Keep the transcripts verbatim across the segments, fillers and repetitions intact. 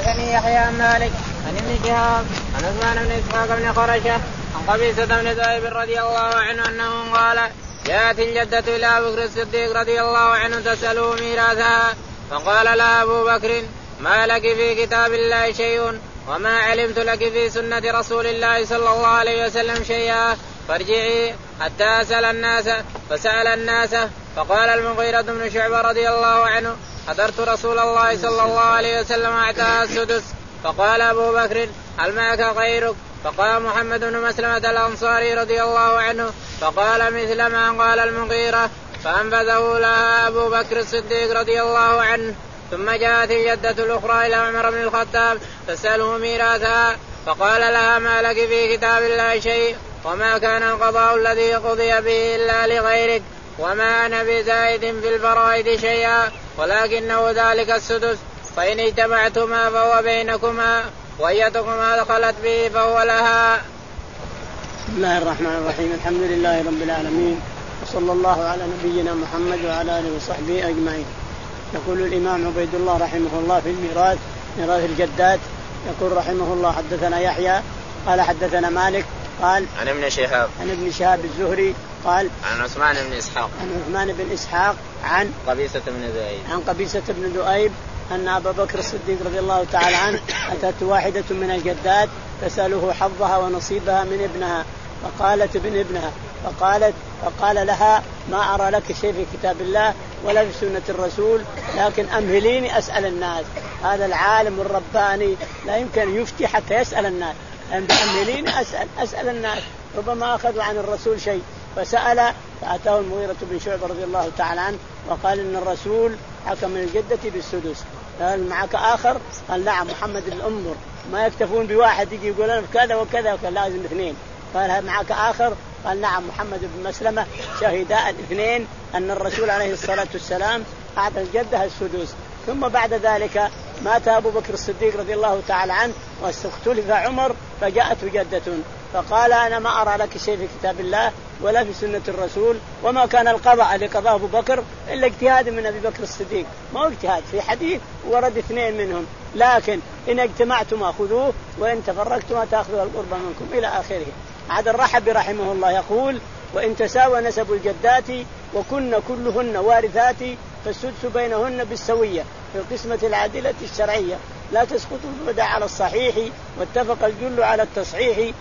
حدثني يحيى عن مالك عن ابن شهاب عن عثمان بن اسحاق بن خرشه عن قبيصة بن ذؤيب رضي الله عنه انه قال جاءت الجدة الى ابي بكر الصديق رضي الله عنه تسأله ميراثها فقال لها ابو بكر ما لك في كتاب الله شيء وما علمت لك في سنة رسول الله صلى الله عليه وسلم شيئا فارجعي حتى أسأل الناس. فسأل الناس فقال المغيرة بن شعبة رضي الله عنه حضرت رسول الله صلى الله عليه وسلم أعطاها السدس. فقال أبو بكر هل معك غيرك؟ فقال محمد بن مسلمة الأنصاري رضي الله عنه فقال مثل ما قال المغيرة فأنبذه لها أبو بكر الصديق رضي الله عنه. ثم جاءت الجدة الأخرى إلى عمر بن الخطاب تسأله ميراثها فقال لها ما لك في كتاب الله شيء وما كان القضاء الذي قضي به إلا لغيرك وما أنا بزائد في الفرائض شيئا ولكنه ذلك السدس فإن اجتمعتما فهو بينكما وأيتكما دخلت به فهو لها. بسم الله الرحمن الرحيم. الحمد لله رب العالمين وصلى الله على نبينا محمد وعلى آله وصحبه أجمعين. يقول الإمام عبيد الله رحمه الله في الميراث ميراث الجدات يقول رحمه الله حدثنا يحيى قال حدثنا مالك قال عن ابن شهاب عن ابن شهاب الزهري قال عن عثمان بن إسحاق عن عثمان بن إسحاق عن قبيصة بن ذؤيب عن قبيصة بن ذؤيب أن أبا بكر الصديق رضي الله تعالى عنه أتت واحدة من الجدات تسأله حظها ونصيبها من ابنها فقالت ابن ابنها فقالت فقال لها ما أرى لك شيء في كتاب الله ولا في سنة الرسول لكن أمهليني أسأل الناس. هذا العالم الرباني لا يمكن يفتي حتى يسأل الناس. أمهليني أسأل أسأل الناس ربما أخذوا عن الرسول شيء. فسأل فأتاه المغيرة بن شعبة رضي الله تعالى عنه وقال إن الرسول حكم الجدة بالسدس. قال معك آخر؟ قال نعم محمد الأمر ما يكتفون بواحد يجي يقول لنا كذا وكذا وكذا لازم اثنين. قال معك آخر؟ قال نعم محمد بن مسلمة شهدا الاثنين أن الرسول عليه الصلاة والسلام أعطى الجدة السدس. ثم بعد ذلك مات أبو بكر الصديق رضي الله تعالى عنه واستختلف عمر فجاءته جدة فقال أنا ما أرى لك شيء في كتاب الله ولا في سنة الرسول وما كان القضاء لقضاء أبو بكر إلا اجتهاد من أبي بكر الصديق ما هو اجتهاد في حديث ورد اثنين منهم لكن إن اجتمعتما خذوه وإن تفرقتما تأخذوا القربى منكم إلى آخره. هذا الرحبي رحمه الله يقول وإن تساوى نسب الجدات وكن كلهن وارثات فالسدس بينهن بالسوية في القسمة العادلة الشرعية لا تسقط البدع على الصحيح واتفق الجل على التصحيح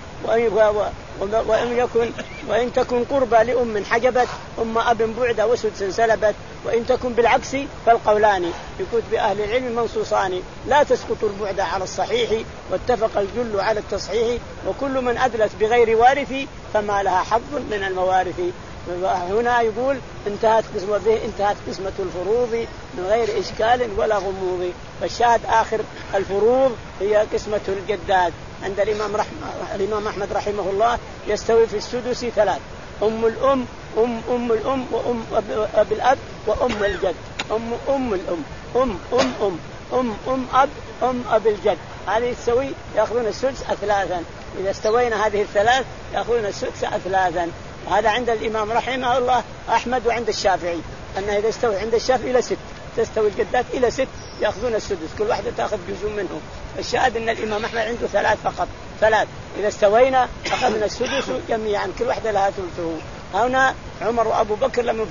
وإن يكن وإن تكن قربى لأم حجبت أم أب بعد وسدس سلبت وإن تكن بالعكس فالقولان في كتب أهل العلم منصوصان لا تسقط البعد على الصحيح واتفق الجل على التصحيح وكل من أدلت بغير وارث فما لها حظ من الموارث. هنا يقول انتهت قسمة به انتهت قسمة الفروض من غير إشكال ولا غموض. فالشاهد آخر الفروض هي قسمة الجدات عند الإمام رحمه الإمام أحمد رحمه الله يستوي في السدس ثلاث أم الأم أم أم الأم وأم أب الأب وأم الجد أم أم الأم أم أم أم أم أم أب أم أب الجد هذه تسوي يأخذون السدس أثلاثا. إذا استوينا هذه الثلاث يأخذون السدس أثلاثا. هذا عند الإمام رحمه الله أحمد وعند الشافعي أنه إذا استوي عند الشافعي إلى ست تستوي الجدات إلى ست يأخذون السدس كل واحدة تأخذ جزء منهم. الشاهد أن الإمام أحمد عنده ثلاث فقط ثلاث إذا استوينا أخذنا السدس جميعا كل واحدة لها ثلثه. هنا عمر وأبو بكر لم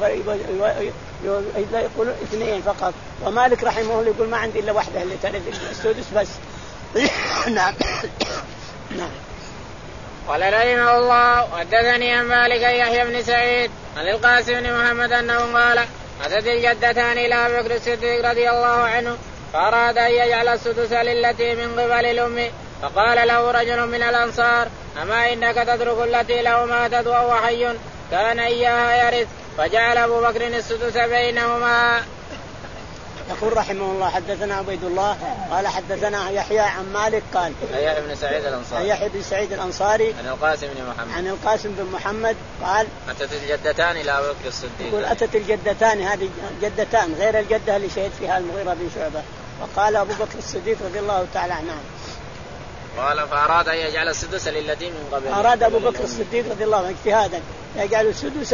يقولون اثنين فقط ومالك رحمه الله يقول ما عندي إلا واحدة اللي ترث السدس بس. نعم نعم. قال رحمه الله حدثني عن مالك يحيى بن سعيد عن القاسم بن محمد أنه قال أتت الجدتان إلى أبي بكر الصديق رضي الله عنه فأراد أن يجعل السدس للتي من قبل الأم فقال له رجل من الأنصار أما إنك تترك التي لو ماتت وهو حي كان إياها يرث فجعل أبو بكر السدس بينهما. يقول رحمه الله حدثنا عبيد الله قال حدثنا يحيى عن مالك قال يحيى بن سعيد الأنصاري يحيى بن سعيد الأنصاري عن القاسم بن محمد عن القاسم بن محمد قال أتت الجدتان إلى أبي بكر الصديق يقول أتت الجدتان هذه جدتان غير الجدة اللي شهد فيها المغيرة بن شعبة فقال أبو بكر الصديق رضي الله تعالى عنه قال فأراد أن يجعل السدس للتي من قبل أراد أبو بكر الصديق رضي الله عنه اجتهادا يجعل السدس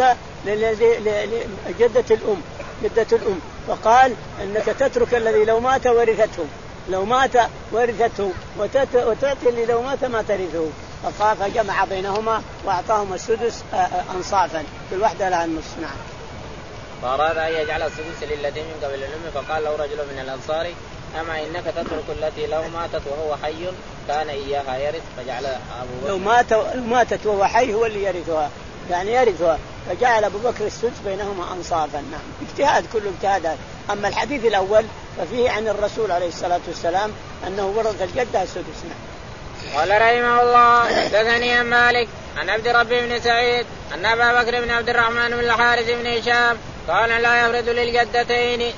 لجدة الأم جدة الأم فقال إنك تترك الذي لو مات ورثته لو مات ورثته وتأتي اللي لو مات ما ترثه، فجمع بينهما وأعطاهما السدس أنصافا كل واحدة لها النص. نعم. فأراد أن يجعل السدس للتي من قبل الأم، فقال له رجل من الأنصار أما إنك تترك التي لو ماتت وهو حي كان إياها يرث، فجعل أبو بكر لو مات ماتت وهو حي هو اللي يرثها، يعني يرثها، فجعل أبو بكر السدس بينهما أنصافا. نعم. اجتهاد، كل اجتهادات. أما الحديث الأول ففيه عن الرسول عليه الصلاة والسلام أنه ورث الجدة السدس. نعم. قال رحمه الله حدثني عن مالك عن عبد ربي بن سعيد أن أبا بكر بن عبد الرحمن بن الحارث بن هشام قال لا يفرد للجدتين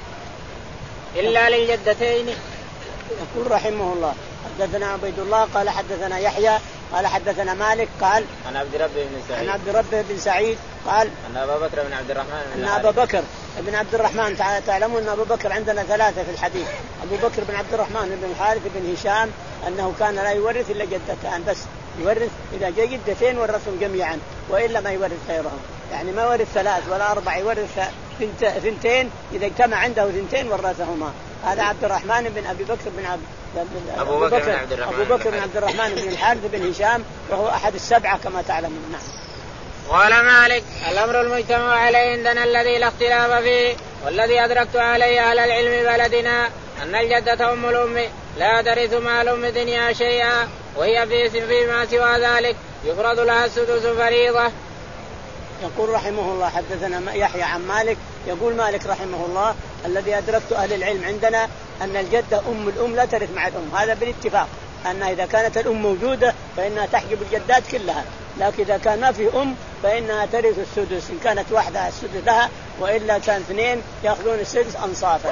إلا للجدتين. يقول رحمه الله حدثنا عبيد الله قال حدثنا يحيى قال حدثنا مالك قال عن عبد ربي بن سعيد عن عبد ربي بن سعيد قال أن أبا بكر بن عبد الرحمن أن أبا بكر بن عبد الرحمن، تعلمون أن أبو بكر عندنا ثلاثة في الحديث، أبو بكر بن عبد الرحمن بن الحارث بن هشام أنه كان لا يورث إلا جدتان بس، يورث إذا جاء جدتين ورثهم جميعا وإلا ما يورث غيرهم، يعني ما ورث ثلاث ولا أربع، يورث ثنتين، إذا اجتمع عنده ثنتين ورثهما. هذا عبد الرحمن بن أبي بكر بن عبد أبو بكر بن عبد الرحمن أبو بكر بن عبد الرحمن بن الحارث بن هشام، وهو أحد السبعة كما تعلمون. نعم. قال مالك الأمر المجتمع عليه عندنا الذي لا اختلاف فيه والذي أدركت عليه أهل العلم بلدنا أن الجدة أم الأم لا ترث مع الأم دنيا شيئا، وهي في فيما سوى ذلك يفرض لها السدس فريضة. يقول رحمه الله حدثنا يحيى عن مالك، يقول مالك رحمه الله الذي أدركت أهل العلم عندنا أن الجدة أم الأم لا ترث مع الأم، هذا بالاتفاق، أن إذا كانت الأم موجودة فإنها تحجب الجدات كلها، لكن إذا كان ما في أم فإنها ترث السدس، إن كانت واحدة السدس لها وإلا كان اثنين يأخذون السدس أنصافا.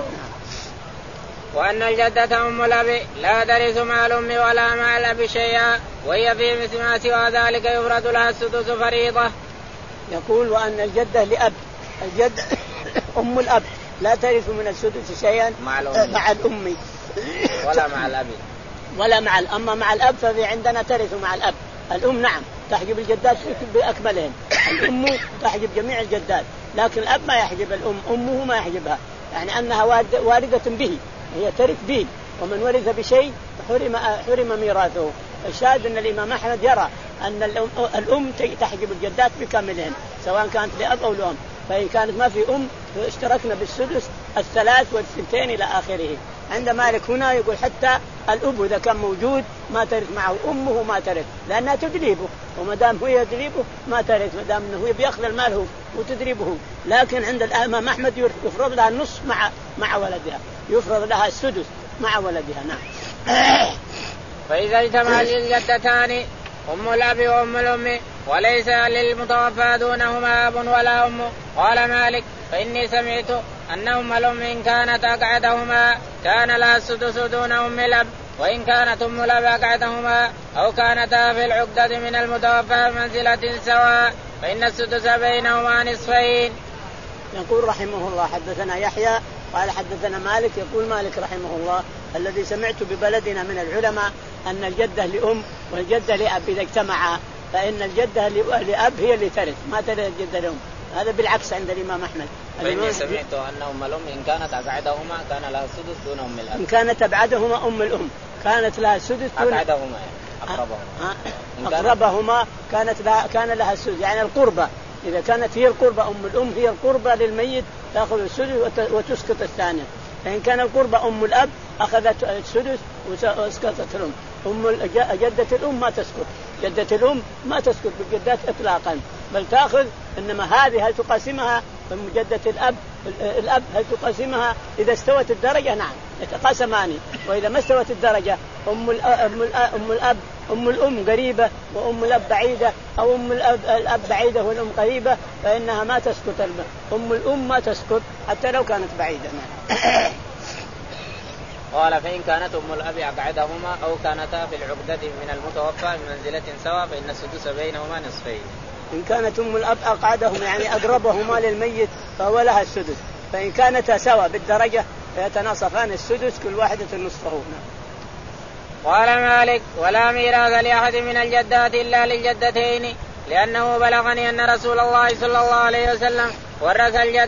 وأن الجدة أم الأب لا ترث مع الأم ولا مع الأب شيئا، وهي في مثل ما سوى ذلك يفرض لها السدس فريضة. يقول وأن الجدة لأب، الجدة أم الأب لا ترث من السدس شيئا مع الأم, مع الأم ولا مع الأب ولا مع الأم. مع الأب ففي عندنا ترث مع الأب، الأم نعم تحجب الجدات بأكملهم، الأم تحجب جميع الجدات، لكن الأب ما يحجب الأم، أمه ما يحجبها، يعني أنها واردة به، هي ترث به، ومن ورث بشيء حرم حرم ميراثه. الشاهد أن الإمام أحمد يرى أن الأم تحجب الجدات بكاملهم سواء كانت لأب أو لأم، فإن كانت ما في أم اشتركنا بالسدس الثلاث والثنتين إلى آخره. عند مالك هنا يقول حتى الأب إذا كان موجود ما ترث معه، أمه ما ترث لأنها تدريبه، وما دام هو يدريبه ما ترث، ما دام أنه بيأخذ المال هو وتدريبه. لكن عند الإمام أحمد يفرض لها النص مع مع ولدها، يفرض لها السدس مع ولدها. نعم. فإذا اجتمع الجدتان أم الأب وأم الأم وليس للمتوفى دونهما أب ولا أم، قال مالك فإني سمعت أن أم الأم إن كانت أقعدهما كان لها السدس دون أم الأب، وإن كانت أم الأب أقعدهما أو كانتا في العقدة من المتوفى منزلة سواء فإن السدس بينهما نصفين. يقول رحمه الله حدثنا يحيى قال حدثنا مالك، يقول مالك رحمه الله الذي سمعت ببلدنا من العلماء أن الجدة لأم والجدة لأب إذا اجتمعا فإن الجدة لأب هي اللي ترث، ما ترث الجدة لأم، هذا بالعكس عند الإمام أحمد. فإني سمعت أن أم الأم إن كانت أبعدهما كان لها السدس دون أم الأب. إن كانت أبعدهما أم الأم كانت لها السدس دون أبعدهما أقربهما أقربهما كانت لها كان لها السدس، يعني القربة، إذا كانت هي القربة أم الأم هي القربة للميت تأخذ السدس وتسقط الثانية، فإن كان القربة أم الأب أخذت السدس واسقطت الأم. أم جدة الأم ما تسقط، جدة الأم ما تسقط بالجدات إطلاقا، بل تأخذ، إنما هذه هل تقاسمها من جدة الأب الأب هل تقاسمها إذا استوت الدرجة؟ نعم يتقاسمان، وإذا ما استوت الدرجة أم أم الأب أم الأم قريبة وأم الأب بعيدة، أو أم الأب, الأب بعيدة والأم قريبة، فإنها ما تسقط، أم الأم ما تسقط حتى لو كانت بعيدة. قال فإن كانت أم الأب أقعدهما أو كانتا في العقدة من المتوفى بمنزلة سواء فإن السدس بينهما نصفين. إن كانت أم الأب أقعدهما يعني أقربهما للميت فهو لها السدس، فإن كانتا سواء بالدرجة فيتناصفان السدس كل واحدة نصفه. قال مالك ولا ميراث لأحد من الجدات إلا للجدتين، لأنه بلغني أن رسول الله صلى الله عليه وسلم ورث الجدة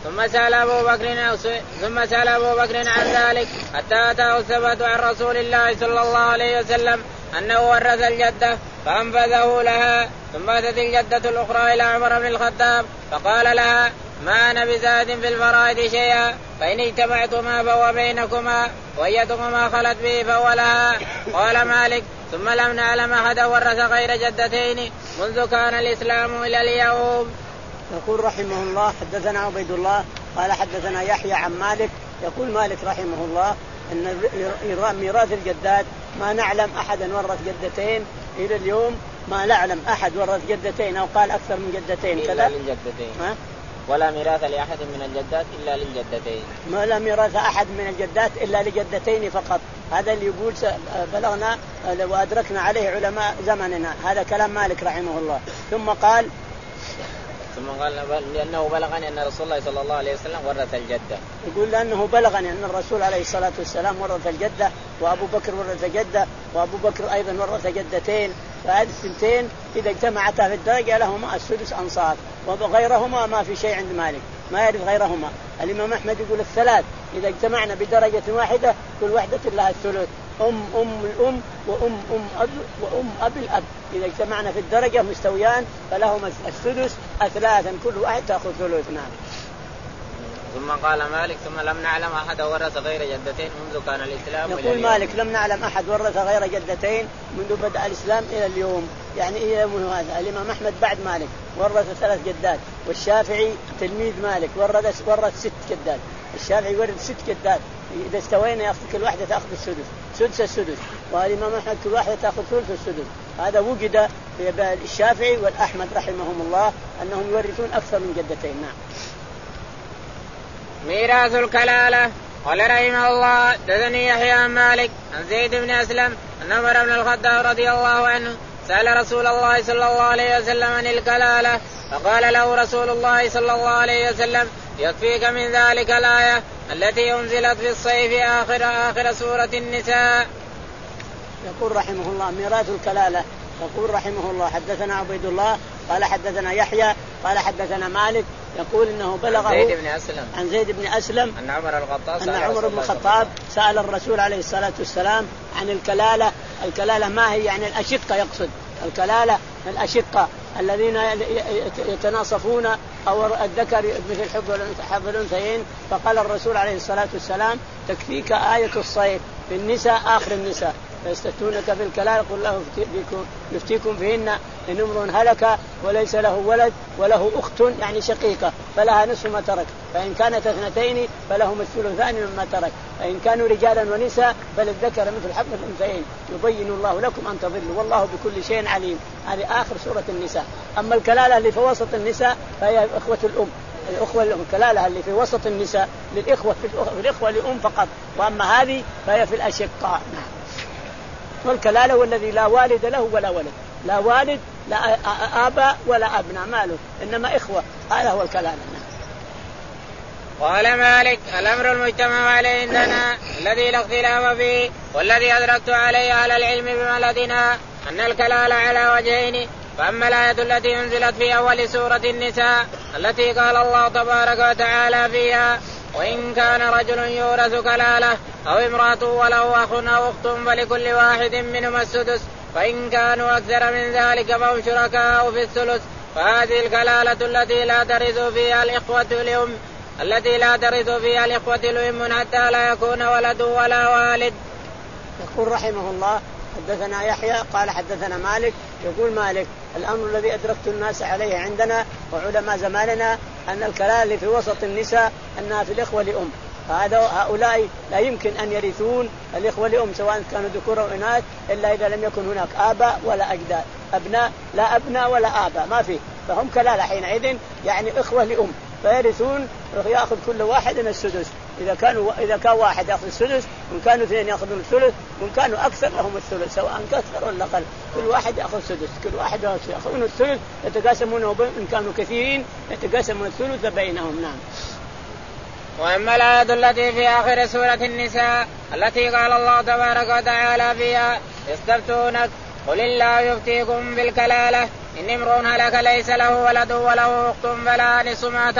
ثم سأل أبو بكر ثم سأل أبو بكر عن ذلك حتى أتاه الثبت عن رسول الله صلى الله عليه وسلم أنه ورث الجدة فأنفذه لها. ثم أتت الجدة الأخرى إلى عمر بن الخطاب فقال لها ما أنا بزاد في الفرائض شيئا فإن اجتمعتما فهو بينكما وأيتكما خلت به فهو لها. قال مالك ثم لم نعلم أحدا ورث غير جدتين منذ كان الإسلام إلى اليوم. يقول رحمه الله حدثنا عبيد الله قال حدثنا يحيى عن مالك يقول مالك رحمه الله أن ميراث الجدات ما نعلم أحدا ورث جدتين إلى اليوم، ما نعلم أحد ورث جدتين أو قال أكثر من جدتين إلا للجدتين ها؟ ولا ميراث لأحد من الجدات إلا للجدتين. ما لا ميراث أحد من الجدات إلا لجدتين فقط. هذا اللي يقول بلغنا وأدركنا عليه علماء زمننا، هذا كلام مالك رحمه الله. ثم قال ثم قال لأنه بلغني أن رسول الله صلى الله عليه وسلم ورث الجدة. يقول لأنه بلغني أن الرسول عليه الصلاة والسلام ورث الجدة وأبو بكر ورث جدة وأبو بكر أيضا ورث جدتين، فهذه الثنتين إذا اجتمعتا في الدرجة لهما السدس أنصاف، وغيرهما ما في شيء عند مالك ما يرث غيرهما. الإمام أحمد يقول الثلاث إذا اجتمعنا بدرجة واحدة كل واحدة لها الثلث، أم أم الأم وأم أم أب وأم أب الأب إذا اجتمعنا في الدرجة مستويان فلهما السدس أثلاثا كل واحد تأخذ ثلث. نعم. ثم قال مالك ثم لم نعلم أحد ورث غير جدتين منذ كان الإسلام. يقول مالك لم نعلم أحد ورث غير جدتين منذ بدأ الإسلام إلى اليوم، يعني إلى يوم هذا. الإمام أحمد بعد مالك ورث ثلاث جدات، والشافعي تلميذ مالك ورث ورث ست جدات. الشافعي ورث ست جدات، إذا استوينا يأخذ كل واحدة تأخذ السدس سدس السدس، والإمام أحمد كل واحدة تأخذ ثلث السدس. هذا وجد في الشافعي والأحمد رحمهم الله أنهم يورثون أكثر من جدتين. نعم. ميراث الكلالة. قال رحمه الله دثني يحيى عن مالك عن زيد بن أسلم أن عمر بن الخطاب رضي الله عنه سأل رسول الله صلى الله عليه وسلم عن الكلالة فقال له رسول الله صلى الله عليه وسلم يكفيك من ذلك الآية التي أنزلت في الصيف آخر آخر سورة النساء. يقول رحمه الله ميراث الكلالة. يقول رحمه الله حدثنا عبيد الله قال حدثنا يحيى قال حدثنا مالك يقول انه بلغه عن زيد بن أسلم عن زيد بن أسلم أن عمر الخطاب أن عمر بن الخطاب سأل الرسول عليه الصلاة والسلام عن الكلالة. الكلالة ما هي؟ يعني الأشقة، يقصد الكلالة الأشقة الذين يتناصفون أو الذكر مثل حظ الأنثيين. فقال الرسول عليه الصلاة والسلام تكفيك آية الصيف في النساء آخر النساء فيستفتونك في الكلالة قل له يفتيكم فيهن إن امرؤ هلك وليس له ولد وله أخت يعني شقيقة فلها نصف ما ترك، فإن كانت اثنتين فلهم الثلثان مما ترك، فإن كانوا رجالا ونساء فللذكر مثل حظ الأنثيين يبين الله لكم أن تضلوا والله بكل شيء عليم. هذه آخر سورة النساء. أما الكلالة اللي في وسط النساء فهي إخوة الأم، الأخوة الأم. الكلالة اللي في وسط النساء للإخوة في الإخوة لأم فقط، وأما هذه فهي في الأشقاء. والكلالة والذي لا والد له ولا ولد، لا والد لا آباء ولا أبناء ماله إنما إخوة، هذا هو الكلالة. قال مالك الأمر المجتمع عليه عندنا الذي لا اختلاف فيه والذي أدركت عليه على العلم بملدنا أن الكلالة على وجهين. فأما الآية التي أنزلت في أول سورة النساء التي قال الله تبارك وتعالى فيها وإن كان رجل يورث كلالة أو امرأة وله أخ أو أخت فلكل واحد منهما السدس فإن كانوا أكثر من ذلك فهم شركاء في الثلث. فهذه الكلالة التي لا ترث فيها الإخوة الأم التي لا ترث فيها الإخوة الأم حتى لا يكون ولد ولا والد. يقول رحمه الله حدثنا يحيى قال حدثنا مالك يقول مالك الأمر الذي أدركت الناس عليه عندنا وعلماء زماننا أن الكلالة في وسط النساء أنها في الإخوة لأم، فهذا هؤلاء لا يمكن أن يرثون الإخوة لأم سواء كانوا ذكور أو إناث إلا إذا لم يكن هناك آباء ولا أجداد، أبناء لا أبناء ولا آباء ما فيه، فهم كلالة حينئذ يعني إخوة لأم فيرثون يأخذ كل واحد من السدس. إذا كانوا إذا كان واحد يأخذ السدس وإن كانوا اثنين يأخذون الثلث وإن كانوا أكثر لهم الثلث سواء كثر ولا قل، كل واحد يأخذ السدس، كل واحد يأخذون الثلث يتقاسمونه إن كانوا كثيرين يتقاسمون الثلث بينهم. نعم. وأما الآية التي في آخر سورة النساء التي قال الله تبارك وتعالى فيها يستفتونك قل الله يفتيكم بالكلالة إن امرؤ هلك ليس له ولد وله أخت فلا نصف ما ترك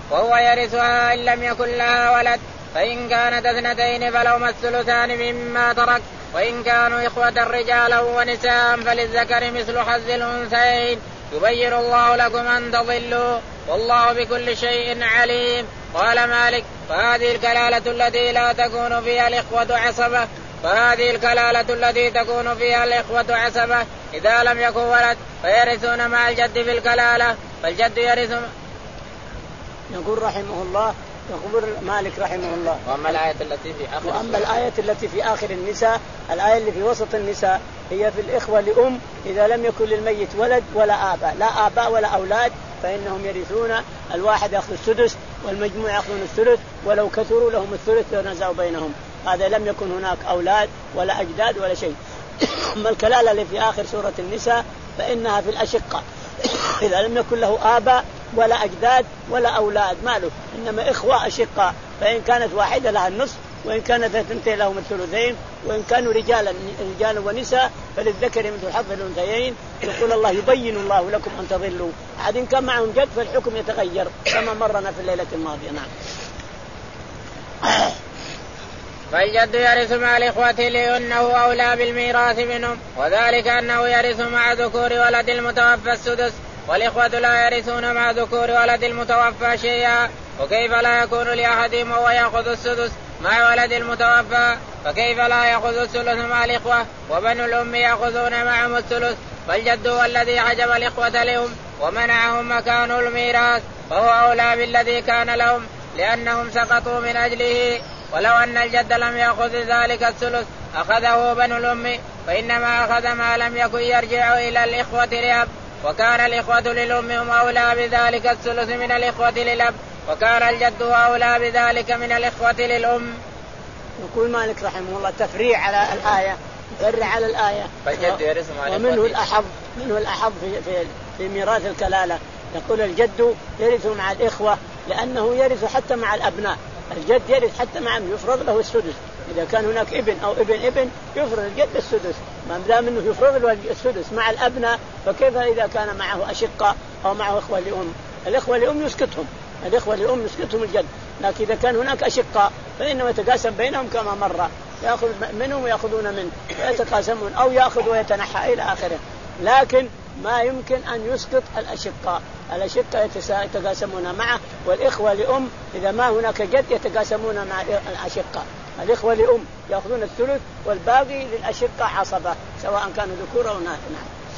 وهو يرثها إن لم يكن لها ولد، فإن كانت اثنتين فلهما الثلثان مما ترك، وإن كانوا إخوة رجالا ونساء فللذكر مثل حظ الأنثيين، يبين الله لكم أن تضلوا والله بكل شيء عليم. قال مالك: فهذه الكلالة التي لا تكون فيها الإخوة عصبة فهذه الكلالة التي تكون فيها الإخوة عصبة إذا لم يكن ولد فيرثون مع الجد في الكلالة، فالجد يرث. يقول رحمه الله، يقول مالك رحمه الله: وأما الآية التي في آخر وأما الآية التي في آخر النساء، الآية اللي في وسط النساء هي في الإخوة لأم إذا لم يكن للميت ولد ولا آباء، لا آباء ولا أولاد، فإنهم يرثون، الواحد يأخذ السدس والمجموع يأخذون الثلث، ولو كثروا لهم الثلث ينازعوا بينهم، هذا لم يكن هناك أولاد ولا أجداد ولا شيء. أما الكلالة اللي في آخر سورة النساء فإنها في الأشقة إذا لم يكن له آباء ولا أجداد ولا أولاد ماله، إنما إخوة أشقاء، فإن كانت واحدة لها النصف، وإن كانت اثنتين لهم الثلثين، وإن كانوا رجالا رجالا ونساء فللذكر مثل حظ الأنثيين. يقول الله: يبين الله لكم أن تضلوا. عاد إن كان معهم جد فالحكم يتغير كما مرنا في الليلة الماضية. نعم. فالجد يرث مع الإخوة لأنه أولى بالميراث منهم، وذلك أنه يرث مع ذكور ولد المتوفى السدس، والإخوة لا يرثون مع ذكور ولد المتوفى شيئا. وكيف لا يكون لأحدهم وهو يأخذ السدس مع ولد المتوفى، فكيف لا يأخذ الثلث مع الإخوة وبنو الأم يأخذون معهم الثلث؟ فالجد هو الذي حجب الإخوة لهم ومنعهم مكان الميراث، فهو أولى بالذي كان لهم لأنهم سقطوا من أجله. ولو أن الجد لم يأخذ ذلك الثلث أخذه بنو الأم، فإنما أخذ ما لم يكن يرجع إلى الإخوة لأب، وكان الإخوة للأم هم أولى بذلك الثلث من الإخوة للأب، وكان الجد أولى بذلك من الإخوة للأم. يقول مالك رحمه الله تفريع على الآية، يفرع على الآية. فالجد يرث مع الإخوة، ومنه الأحظ منه الأحظ في, في, في ميراث الكلالة. يقول الجد يرث مع الإخوة لأنه يرث حتى مع الأبناء، الجد يرث حتى مع يفرض له السدس، إذا كان هناك ابن أو ابن ابن يفرض الجد السدس، ما دام أنه يفرض له السدس مع الأبناء، فكيف إذا كان معه أشقاء أو معه إخوة لأم؟ الإخوة لأم يسكتهم، الإخوة لأم يسكتهم الجد، لكن إذا كان هناك أشقاء فإنه يتقاسم بينهم كما مر، يأخذ منهم ويأخذون منه ويتقاسمون أو يأخذ ويتنحى إلى آخره. لكن ما يمكن أن يسقط الأشقاء، الأشقاء يتقاسمون معه، والإخوة لأم إذا ما هناك جد يتقاسمون مع الأشقاء. الإخوة لأم يأخذون الثلث والباقي للأشقاء عصبة سواء كانوا ذكور أو إناث.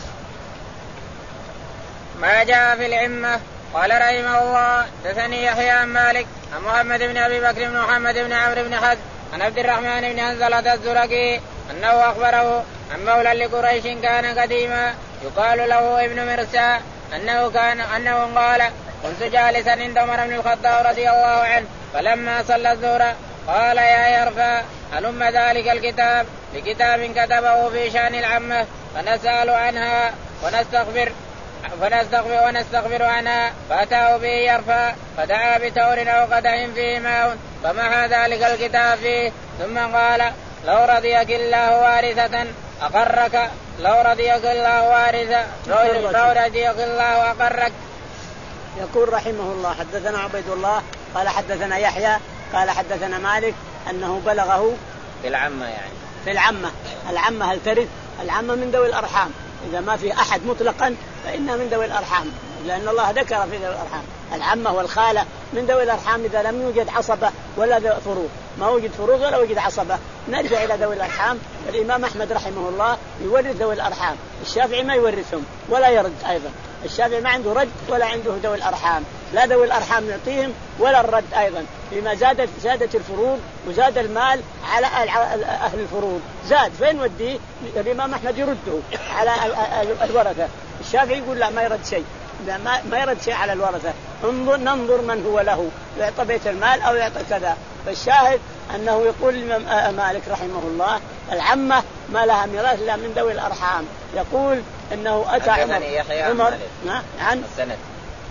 ما جاء في العمة. قال رحمه الله: حدثني يحيى عن مالك عن محمد بن أبي بكر بن محمد بن عمرو بن حزم عن عبد الرحمن بن حنظلة الزرقي أنه أخبره عن مولى لقريش كان قديما يقال له ابن مرسى أنه كان أنه قال: كنت جالسا عند عمر بن الخطاب رضي الله عنه، فلما صلى الظهر قال: يا يرفع هلم ذلك الكتاب بكتاب كتبه في شأن العمة فنسأل عنها ونستغفر فنستغفر ونستغفر عنها، فأتاه به يرفع فدعا بتور أو قدح فيه ماء فمحى ذلك الكتاب فيه، ثم قال: لو رضيك الله وارثة أقرك لو رضيك الله وارثة لو رضيك الله أقرك. يقول رحمه الله: حدثنا عبيد الله قال حدثنا يحيى قال حدثنا مالك أنه بلغه في العمة، يعني في العمة. العمة هل ترث؟ العمة من ذوي الأرحام، إذا ما في أحد مطلقا فإنها من ذوي الأرحام، لأن الله ذكر في ذوي الأرحام. العمة والخالة من ذوي الأرحام إذا لم يوجد عصبة ولا فروض، ما وجد فروض ولا وجد عصبة نرجع إلى ذوي الأرحام. الإمام أحمد رحمه الله يورث ذوي الأرحام، الشافعي ما يورثهم ولا يرد أيضا، الشافعي ما عنده رد ولا عنده ذوي الأرحام، لا ذوي الأرحام يعطيهم ولا الرد أيضا، لما زادت زادت الفروض وزاد المال على أهل الفروض، زاد فين وديه؟ الإمام أحمد يرده على الورثة، الشافعي يقول لا ما يرد شيء، لا ما ما يرد شيء على الورثة، انظر ننظر من هو له يعطى بيت المال أو يعطى كذا. فالشاهد أنه يقول الإمام مالك رحمه الله: العمة ما لها ميراث إلا من ذوي الأرحام. يقول إنه أتى عمر, عمر عن السند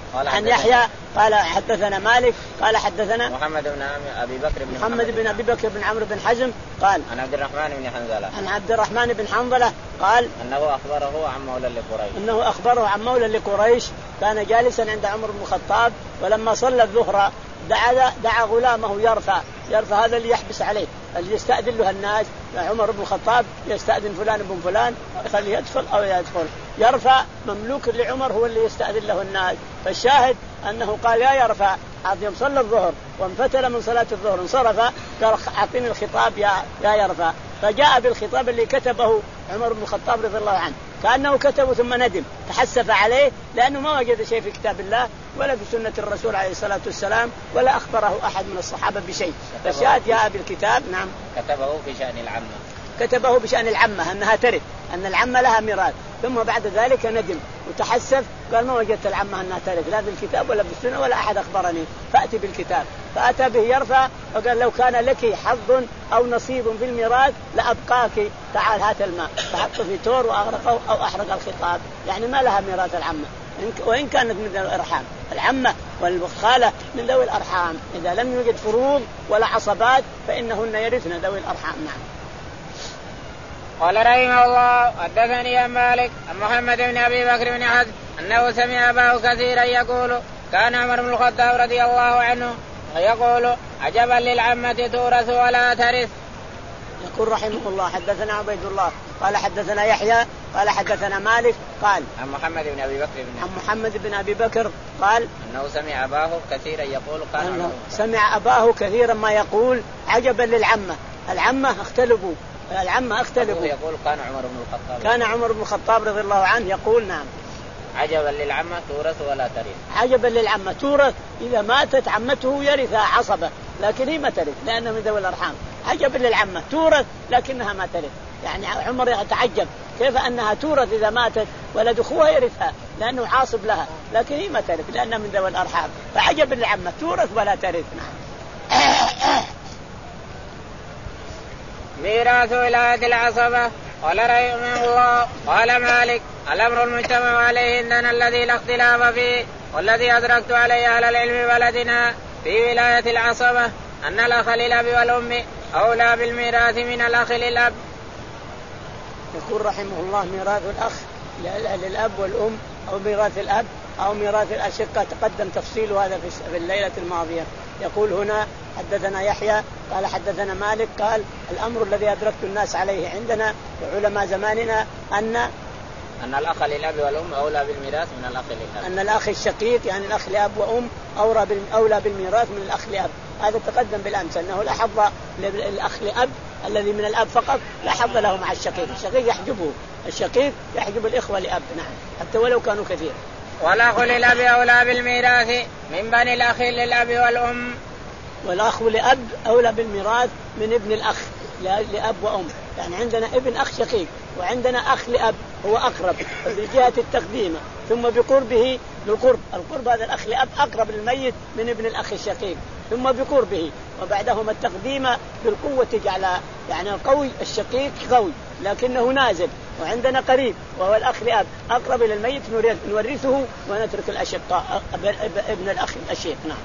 عن يحيى قال حدثنا مالك قال حدثنا محمد بن أبي بكر بن محمد بن أبي بكر بن عمرو بن حزم قال عن عبد الرحمن بن حنظلة عن عبد الرحمن بن حنظلة قال أنه أخبره عن مولى لقريش أنه أخبره عن مولى لقريش كان جالسا عند عمر بن الخطاب ولما صلى الظهر دعا دعا غلامه يرفع يرفع هذا اللي يحبس عليه اللي يستأذن له الناس. عمر بن الخطاب يستأذن فلان بن فلان يخليه يدخل أو يدخل يرفع مملوك لعمر هو اللي يستأذن له الناس. فالشاهد أنه قال يا يرفع يوم صلى الظهر وانفتل من صلاة الظهر انصرف قال أعطيني الخطاب يا يا يرفع. فجاء بالخطاب اللي كتبه عمر بن الخطاب رضي الله عنه كأنه كتبه ثم ندم تحسف عليه لأنه ما وجد شيء في كتاب الله ولا في سنة الرسول عليه الصلاة والسلام ولا أخبره أحد من الصحابة بشيء. فشاهد جاء بالكتاب. نعم كتبه في شأن العمة كتبه بشأن العمة أنها ترث أن العمة لها ميراث ثم بعد ذلك ندم وتحسف قال ما وجدت العمة أنها ترث لا في الكتاب ولا في السنة ولا أحد أخبرني فأتي بالكتاب. فأتى به يرفع وقال لو كان لك حظ أو نصيب في الميراث لأبقاك تعال هات الماء فحطه في تور وأغرقه أو أحرق الخطاب يعني ما لها ميراث العمة وإن كانت من ذوي الأرحام. العمة والخالة من ذوي الأرحام إذا لم يوجد فروض ولا عصبات فإنهن يرثن ذوي الأرحام. نعم. قال رحمه الله حدثني عن مالك عن محمد بن أبي بكر بن حزم أنه سمع أباه كثيرا يقول كان عمر بن الخطاب رضي الله عنه يقول عجبا للعمة تورث ولا ترث. يقول رحمه الله حدثنا عبيد الله قال حدثنا يحيى قال حدثنا مالك قال عن محمد بن أبي بكر بن عن محمد بن أبي بكر قال أنه سمع أباه كثيرا يقول كان سمع أباه كثيرا ما يقول عجبا للعمة. العمة اختلفوا العمة اختلفوا يقول كان عمر بن الخطاب كان عمر بن الخطاب رضي الله عنه يقول نعم عجبا للعمة تورث ولا ترث. عجبا للعمة تورث إذا ماتت عمته يرثها عصبة لكن هي ما ترث لأنها من ذوي الأرحام. عجبا للعمة تورث لكنها ما ترث يعني عمر يتعجب كيف أنها تورث إذا ماتت ولد أخوها يرثها لأنه عاصب لها لكن هي ما ترث لأنها من ذوي الأرحام. فعجبا للعمة تورث ولا ترث. نعم. ميراث ولاية العصبة. قال رحمه الله قال مالك الأمر المجتمع عليه عندنا الذي لا اختلاف فيه والذي أدركت عليه أهل العلم بلدنا في ولاية العصبة أن الأخ للأب والأم أولى بالميراث من الأخ للأب. يقول رحمه الله ميراث الأخ للأب والأم أو ميراث الأب أو ميراث الأشقة تقدم تفصيل هذا في الليلة الماضية. يقول هنا حدثنا يحيى قال حدثنا مالك قال الأمر الذي أدركت الناس عليه عندنا وعلماء زماننا أن أن الأخ للأب والأم أولى بالميراث من الأخ للأب. أن الأخ الشقيق يعني الأخ لأب وأم أولى بالميراث من الأخ لأب. هذا تقدم بالأمس أنه لا حظ للأخ لأب الذي من الأب فقط لا حظ له مع الشقيق. الشقيق يحجبه الشقيق يحجب الإخوة لأب. نعم حتى ولو كانوا كثير. والأخ للأب أولى بالميراث من بني الأخ للأب والأم. والأخ لأب أولى بالميراث من ابن الأخ لأب وأم. يعني عندنا ابن أخ شقيق وعندنا أخ لأب هو أقرب بجهة التقديم ثم بقربه بالقرب القرب هذا الأخ لأب أقرب للميت من ابن الأخ الشقيق ثم بقربه وبعدهما التقديم بالقوة جعل يعني القوي الشقيق قوي لكنه نازل. وعندنا قريب وهو الأخ لأب أقرب إلى الميت نورثه ونترك الأشقاء ابن الأخ الشقيق. نعم.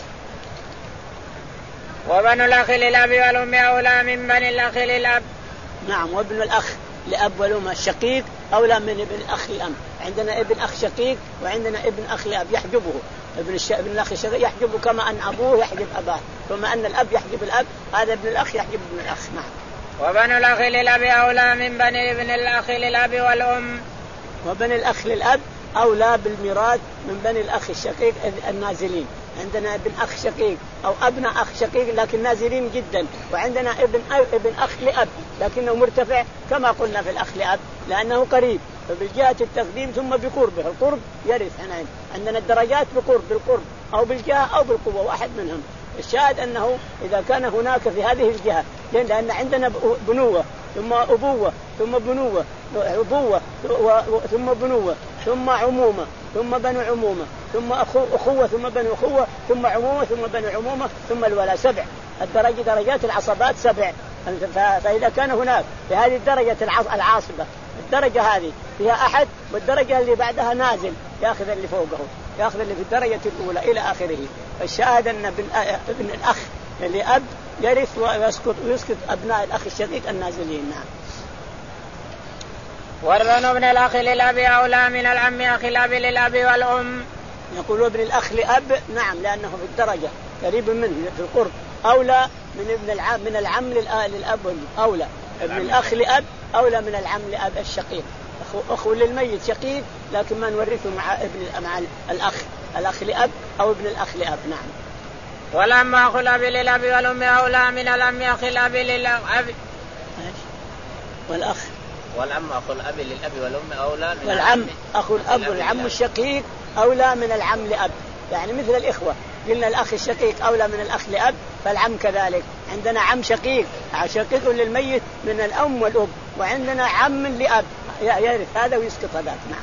وابن الأخ للأب والأم أولى من بني الأخ للأب. نعم وابن الأخ لأب والأم الشقيق أولى من ابن الأخ لأم. عندنا ابن أخ شقيق وعندنا ابن أخ لأب يحجبه ابن, الش... ابن الأخ الشقيق يحجبه كما أن أبوه يحجب أباه كما أن الأب يحجب الأب هذا ابن الأخ يحجب ابن الأخ. نعم. وابن الأخ للأب أولى من بني ابن الأخ للأب والأم. وابن الأخ للأب أولى بالميراث من بني الأخ الشقيق النازلين. عندنا ابن أخ شقيق أو ابن أخ شقيق لكن نازلين جدا وعندنا ابن ابن أخ لأب لكنه مرتفع كما قلنا في الأخ لأب لأنه قريب فبالجهة التقديم ثم بقربه القرب يرث. هنا عندنا الدرجات بقرب بالقرب أو بالجهة أو بالقوة واحد منهم. الشاهد أنه إذا كان هناك في هذه الجهة لأن عندنا بنوة ثم أبوة ثم بنوة أبوة ثم بنوة ثم عمومة ثم بنو عمومة ثم أخوة ثم بنو أخوة ثم عمومة ثم بنو عمومة ثم الولاء سبع. الدرجة درجات العصبات سبع. فإذا كان هناك في هذه الدرجة العاصبة الدرجة هذه فيها أحد والدرجة اللي بعدها نازل يأخذ اللي فوقه يأخذ اللي في الدرجة الأولى إلى آخره. فالشاهد أن ابن الأخ اللي أب يرث ويسقط ويسقط أبناء الأخ الشقيق النازلين. نعم. وابن ابن الأخ للأب أولى من العم أخي الأب للأب والأم. يقول ابن الأخ لأب نعم لأنه في الدرجة قريب منه في القرب أولى من ابن العم من العم للأب أولى. ابن الأخ لأب أولى من العم لأب الشقيق. أخو للميت شقيق لكن ما نورثه مع ابن مع الأخ الأخ لأب أو ابن الأخ لأب. نعم. والأم أخو الأب للأب والأم أولى من الأم أخي الأب للأب. والأخ والأم أخو الأب للأب والأم أولى من والعم أخو الأب والعم الشقيق أولى من العم لأب. يعني مثل الإخوة قلنا الأخ الشقيق أولى من الأخ لأب فالعم كذلك. عندنا عم شقيق شقيق للميت من الأم والأب وعندنا عم لأب يرث هذا ويسقط هذاك. نعم.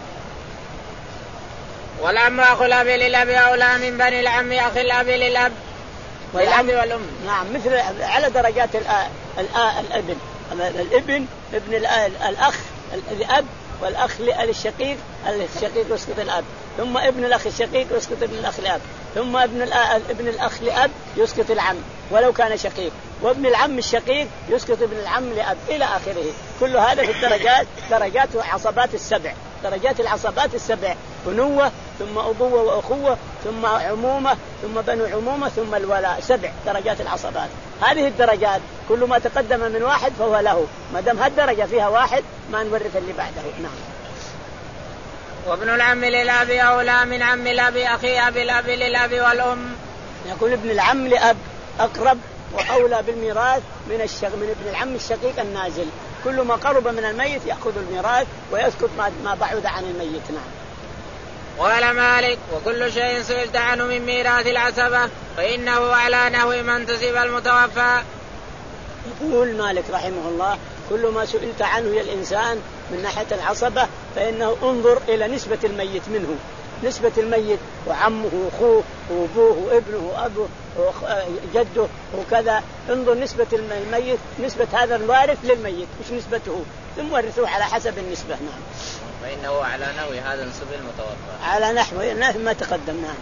والعم أخو الأب للأب أولى من بني العم أخي الأب للأب والأب والأم. نعم مثل على درجات الابن الابن ابن الأخ الأب والأخ للشقيق الشقيق يسقط الأب ثم ابن الأخ الشقيق يسقط ابن الأخ لأب ثم ابن ابن الأخ لأب يسقط العم ولو كان شقيق وابن العم الشقيق يسقط ابن العم لأب إلى آخره. كل هذا في الدرجات درجات عصبات السبع درجات العصبات السبع بنوة ثم أبوة وأخوة ثم عمومة ثم بنو عمومة ثم الولاء سبع درجات العصبات. هذه الدرجات كل ما تقدم من واحد فهو له ما دام هالدرجة فيها واحد ما نورث اللي بعده. نعم. وابن العم للأب أولى من عم الأب أخي أبي الأب للأب والأم. يقول ابن العم لأب أقرب وأولى بالميراث من الشق من ابن العم الشقيق النازل. كل ما قرب من الميت يأخذ الميراث ويسقط ما بعد عن الميت. نعم. قال مالك وكل شيء سئلت عنه من ميراث العصبة فإنه على نحو ما انتسب المتوفى. يقول مالك رحمه الله كل ما سئلت عنه يا الإنسان من ناحية العصبة فإنه انظر إلى نسبة الميت منه نسبة الميت وعمه وأخوه وأبوه وابنه وأبوه وجده وكذا. انظر نسبة الميت نسبة هذا الوارث للميت مش نسبته ثم ورثوه على حسب النسبة. نعم. فإنه على نحو هذا نسب المتوفى على نحو الناس ما تقدم. نعم.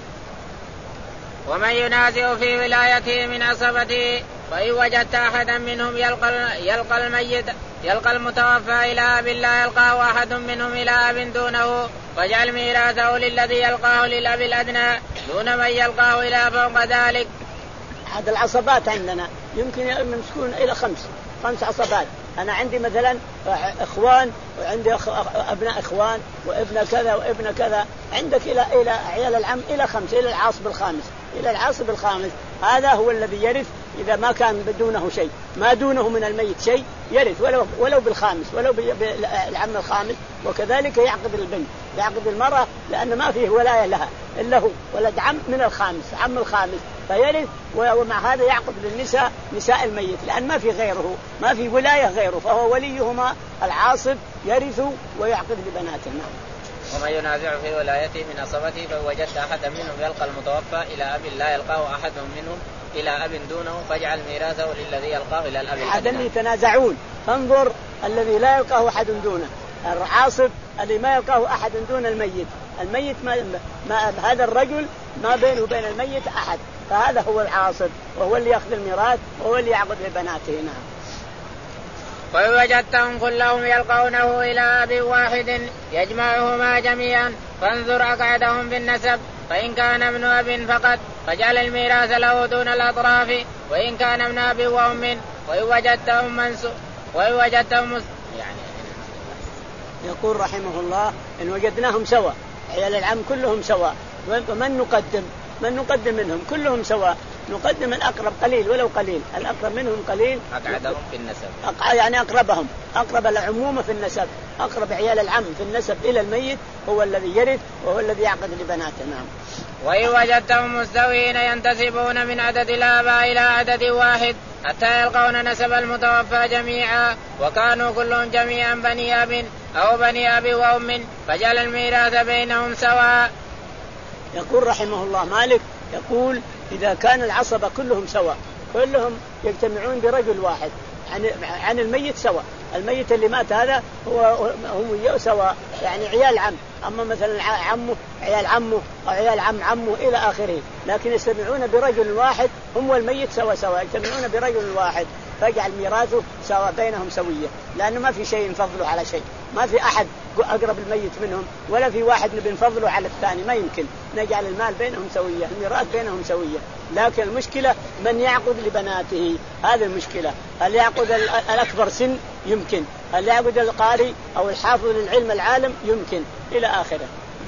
ومن ينازع في ولايته من عصبته فإن وجدت أحدا منهم يلقى, يلقى الميت يلقى المتوفى إلى أب لا يلقاه أحد منهم إلى أب دونه فاجعل ميراثه للذي يلقاه للأب الأدنى دون من يلقاه إلى فوق ذلك. هذا العصبات عندنا يمكن يمسكون إلى خمس خمس عصبات. أنا عندي مثلا إخوان وعندي أبناء إخوان وابن كذا وابن كذا. عندك إلى إلى عيال العم إلى خمس إلى العاصب الخامس إلى العاصب الخامس. هذا هو الذي يرث إذا ما كان بدونه شيء ما دونه من الميت شيء يرث ولو ولو بالخامس ولو بالعم الخامس. وكذلك يعقد البنت يعقد المرأة لأن ما فيه ولاية لها إلا هو ولد عم من الخامس عم الخامس فيرث. ومع هذا يعقد للنساء نساء الميت لأن ما في غيره ما في ولاية غيره فهو وليهما العاصب يرث ويعقد لبناتهما. ومن ينازع في ولايته من عصبته فوجدت أحدا منهم يلقى المتوفى إلى أب لا يلقاه أحد منهم إلى أب دونه فاجعل ميراثه للذي يلقاه إلى الأب الأدنى. اللي يتنازعون فانظر الذي لا يلقاه أحد دونه العاصب اللي ما يلقاه أحد دون الميت الميت ما, ما هذا الرجل ما بينه وبين الميت أحد فهذا هو العاصب وهو اللي يأخذ الميراث وهو اللي يعقد لبناته. نعم. ووجدتهم كلهم يلقونه إلى أب واحد يجمعهما جميعا فانظر أقعدهم بالنسب فإن كان ابن أب فقط فجعل الميراث له دون الأطراف وإن كان ابن أب وأم وإن وجدتهم منسو وإن وجدتهم يعني. يقول رحمه الله إن وجدناهم سوا عيال العم كلهم سوا ومن نقدم من نقدم منهم كلهم سواء نقدم الأقرب قليل ولو قليل الأقرب منهم قليل أقعدهم في النسب أق... يعني أقربهم أقرب العمومة في النسب أقرب عيال العم في النسب إلى الميت هو الذي يرث وهو الذي يعقد لبناته. نعم. وإن وجدتهم مستويين ينتسبون من عدد الآباء إلى عدد واحد حتى يلقون نسب المتوفى جميعا وكانوا كلهم جميعا بني أب أو بني أب وأم فجعل الميراث بينهم سواء. يقول رحمه الله مالك يقول إذا كان العصبة كلهم سواء كلهم يجتمعون برجل واحد عن عن الميت سواء. الميت اللي مات هذا هو هم سواء، يعني عيال عم، أما مثلا عمه عيال عمه أو عيال عم عمه إلى آخره، لكن يجتمعون برجل واحد هم والميت سوا سوا، يجتمعون برجل واحد فيجعل ميراثه سواء بينهم سوية، لأنه ما في شيء يفضله على شيء، ما في أحد أقرب الميت منهم ولا في واحد بنفضله على الثاني، ما يمكن نجعل المال بينهم سوية، الميراث بينهم سوية. لكن المشكلة من يعقد لبناته، هذه المشكلة. هل يعقد الأكبر سن؟ يمكن. هل يعقد القارئ أو الحافظ للعلم العالم؟ يمكن، إلى آخره.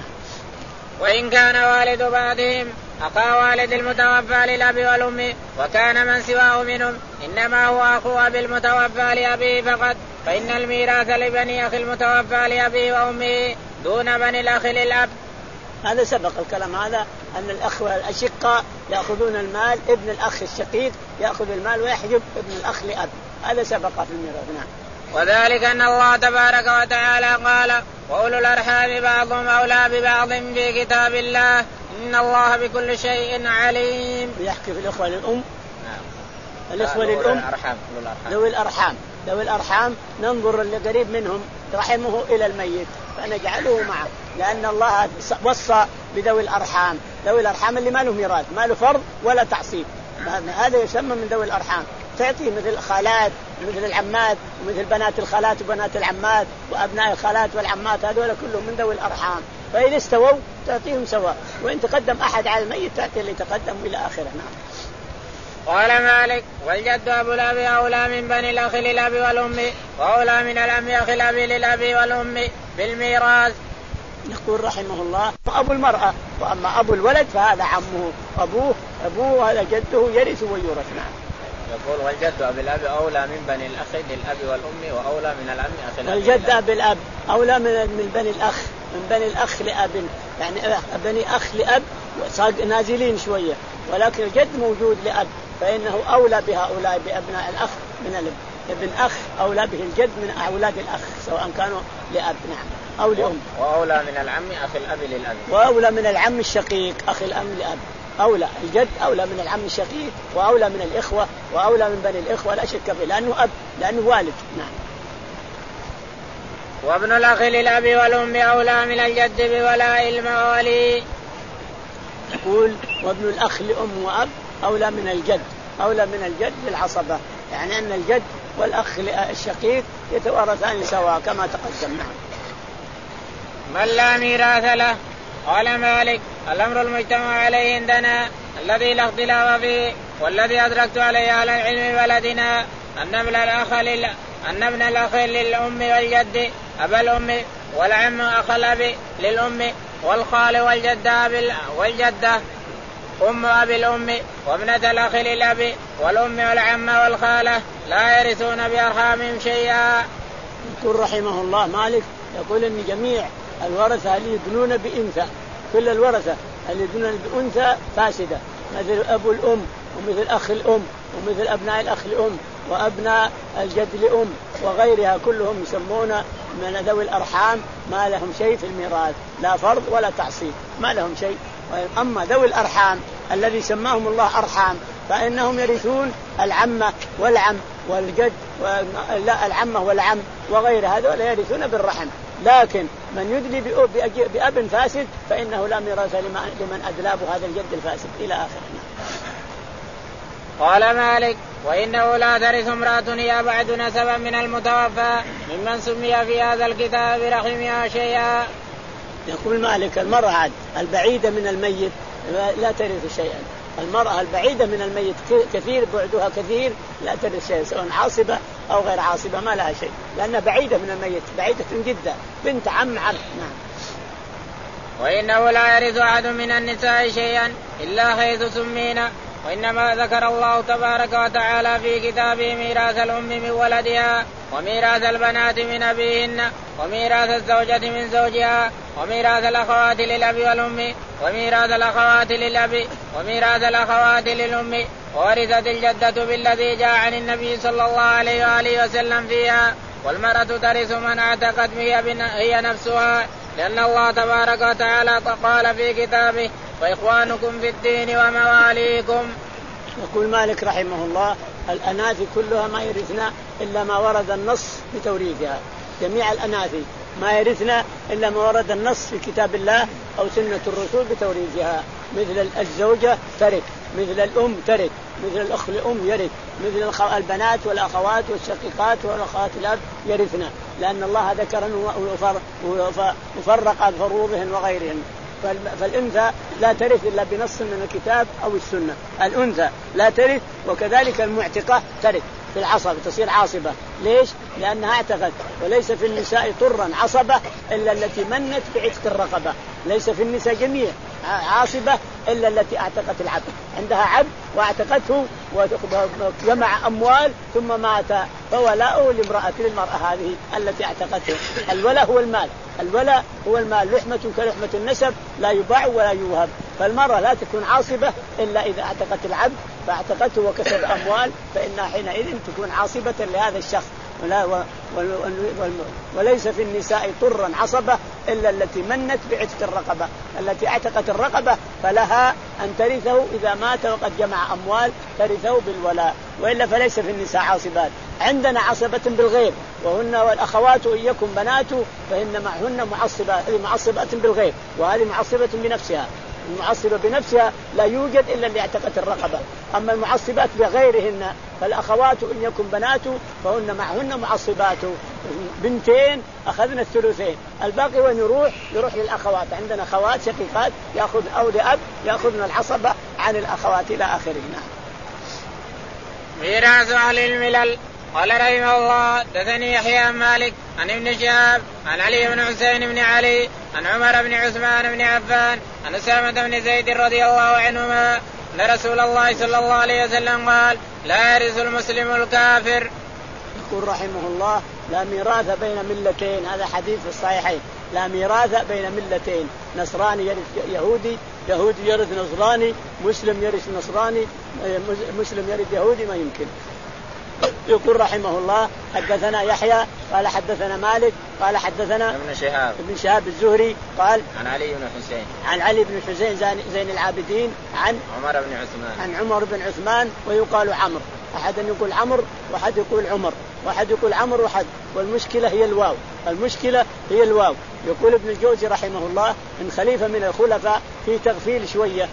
وإن كان والد بعضهم أخا والد المتوفى للأب والأم وكان من سواه منهم إنما هو أخو أبي المتوفى لأبيه فقط، فإن الميراث لبني أخي المتوفى لأبيه وأمه دون بني الأخ للأب. هذا سبق الكلام هذا، أن الأخوة الأشقاء يأخذون المال، ابن الأخ الشقيق يأخذ المال ويحجب ابن الأخ لأب، هذا سبق في الميراث. نعم. وذلك أن الله تبارك وتعالى قال وأولو الأرحام بعضهم أولى ببعض في كتاب الله إن الله بكل شيء عليم. يحكي في الأخوة للأم. نعم. الأخوة للأم الأرحام. ذوي الأرحام ذوي الأرحام ننظر اللي قريب منهم رحمه إلى الميت فنجعله معه، لأن الله وصى بذوي الأرحام، ذوي الأرحام اللي ما له ميراث، ما له فرض ولا تعصيب، هذا يسمى من ذوي الأرحام. تعطيه مثل الخالات مثل العمات ومثل بنات الخالات وبنات العمات وأبناء الخالات والعمات، هذول كلهم من ذوي الأرحام، فإن استووا تعطيهم سواء، وإن تقدم أحد على الميت تعطي اللي تقدم إلى آخره. نعم. قال مالك والجد أبو الأب أولى من بني الأخ للأب والأم وأولى من الأم أخي الأب للأب والأم بالميراث. يقول رحمه الله أبو المرأة، وأما أبو الولد فهذا عمه، أبوه أبوه هذا جده يرث ويورث. نعم. يقول والجد أبي الأب أولى من بني الأخ للأب والأم وأولى من الأم أخي الأب. الجد أبي الأب أولى من من بني الأخ من بني الأخ لأب، يعني بني أخ لأب نازلين شوية، ولكن الجد موجود لأب فإنه أولى بهؤلاء بأبناء الأخ من الأب. ابن أخ أولى به الجد من أولاد الأخ سواء كانوا لأب. نعم. أو لأم. وأولى من العم أخي الأب للأب. وأولى من العم الشقيق أخي الأم لأب. أولى الجد أولى من العم الشقيق وأولى من الإخوة وأولى من بني الإخوة لا شك فيه، لأنه أب لأنه والد. نعم. وابن الأخ للأب والأم أولى من الجد بولاء الموالي. يقول وابن الأخ لأم وأب أولى من الجد، أولى من الجد للعصبة، يعني أن الجد والأخ الشقيق يتوارثان سواء كما تقدم. نعم. من لا ميراث له. قال مالك الأمر المجتمع عليه عندنا الذي لا اختلاف فيه والذي أدركت عليه أهل العلم بلدنا أن ابن الأخ لل... أن ابن الأخ للأم والجد أبا الأم والعم أخ الأب للأم والخال والجدة بال... والجدة أم أبي الأم وابنة الأخ للأب والأم والعم والخالة لا يرثون بأرحامهم شيئا. يقول رحمه الله مالك يقول إن جميع الورثة اللي يدنون بإنثى، كل الورثة اللي يدنون بأنثى فاسدة، مثل أبو الأم ومثل أخ الأم ومثل أبناء الأخ الأم وأبناء الجد لأم وغيرها كلهم يسمون من ذوي الأرحام ما لهم شيء في الميراث، لا فرض ولا تعصيب، ما لهم شيء. أما ذوي الأرحام الذي سماهم الله أرحام فإنهم يرثون العمة والعم والجد لا العمة والعم وغير هذول يرثون بالرحم، لكن من يدلي بأب فاسد فإنه لا ميراث لمن أدلابه هذا الجد الفاسد إلى آخره. قال مالك وإنه لا ترث امرأة هي بعد نسبا من المتوفى ممن سمي في هذا الكتاب رحمها شيئا. يقول مالك المرأة البعيدة من الميت لا ترث شيئا، المرأة البعيدة من الميت كثير بعدها كثير لا ترث شيئا سواء عاصبة أو غير عاصبة ما لها شيء لأنها بعيدة من الميت بعيدة جدا بنت عم عم. نعم. وإنه لا يرث أحد من النساء شيئا إلا حيث سمينا، وإنما ذكر الله تبارك وتعالى في كتابه ميراث الأم من ولدها وميراث البنات من أبيهن وميراث الزوجة من زوجها وميراث الأخوات للأب والأم وميراث الأخوات للأب وميراث الأخوات للأم وورثت الجدة بالذي جاء عن النبي صلى الله عليه وآله وسلم فيها، والمرأة ترث من اعتقت هي نفسها، لأن الله تبارك وتعالى قال في كتابه وإخوانكم في الدين ومواليكم. يقول مالك رحمه الله الأناثي كلها ما يرثنا إلا ما ورد النص بتوريثها، جميع الأناثي ما يرثنا إلا ما ورد النص في كتاب الله أو سنة الرسول بتوريثها. مثل الزوجة ترث، مثل الأم ترث، مثل الأخ الأم يرث، مثل البنات والأخوات والشقيقات والأخوات الأب يرثنا، لأن الله ذكرن وفرق فروضهن وغيرهن. فالأنثى لا ترث إلا بنص من الكتاب أو السنة، الأنثى لا ترث، وكذلك المعتقة ترث في العصبة، تصير عاصبة. ليش؟ لأنها اعتقت. وليس في النساء طرا عصبة إلا التي منت بعتق الرقبة، ليس في النساء جميع عاصبة إلا التي اعتقت العبد، عندها عبد واعتقته وجمع أموال ثم مات فولاؤه لامرأة للمرأة هذه التي اعتقته. الولاء هو المال، الولاء هو المال، لحمة كلحمة النسب لا يباع ولا يوهب. فالمرأة لا تكون عاصبة إلا إذا اعتقت العبد فاعتقته وكسب أموال، فإنها حينئذ تكون عاصبة لهذا الشخص. ولا و... وليس في النساء طرا عصبة إلا التي منت بعتق الرقبة، التي اعتقت الرقبة فلها أن ترثه إذا مات وقد جمع أموال ترثه بالولاء، وإلا فليس في النساء عاصبات. عندنا عصبة بالغير، وهن والأخوات إن يكن بنات فإن معهن معصبات، هذه معصبة بالغير وهذه معصبة بنفسها. المعصبة بنفسها لا يوجد إلا اللي اعتقت الرقبة، أما المعصبات بغيرهن فالأخوات إن يكن بنات فهن معهن معصبات، بنتين أخذنا الثلثين، الباقي وين يروح؟ يروح للأخوات. عندنا أخوات شقيقات يأخذ أو لأب يأخذنا العصبة عن الأخوات إلى آخره. ميراث أهل الملل. قال رحمه الله دثني يحيى عن مالك عن ابن شهاب عن علي بن حسين بن علي عن عمر بن عثمان بن عفان عن أسامة بن زيد رضي الله عنهما أن رسول الله صلى الله عليه وسلم قال لا يرث المسلم الكافر. يقول رحمه الله لا ميراث بين ملتين، هذا حديث في الصحيحين، لا ميراث بين ملتين، نصراني يرث يهودي، يهودي يرث نصراني، مسلم يرث نصراني، مسلم يرث يهودي، ما يمكن. يقول رحمه الله حدثنا يحيى قال حدثنا مالك قال حدثنا ابن شهاب ابن شهاب الزهري قال عن علي بن حسين عن علي بن حسين زين العابدين عن عمر بن عثمان عن عمر بن عثمان ويقال عمرو، أحد يقول عمرو وأحد يقول عمر وأحد يقول عمرو وحد، والمشكلة هي الواو، المشكلة هي الواو. يقول ابن الجوزي رحمه الله إن خليفة من الخلفاء في تغفيل شوية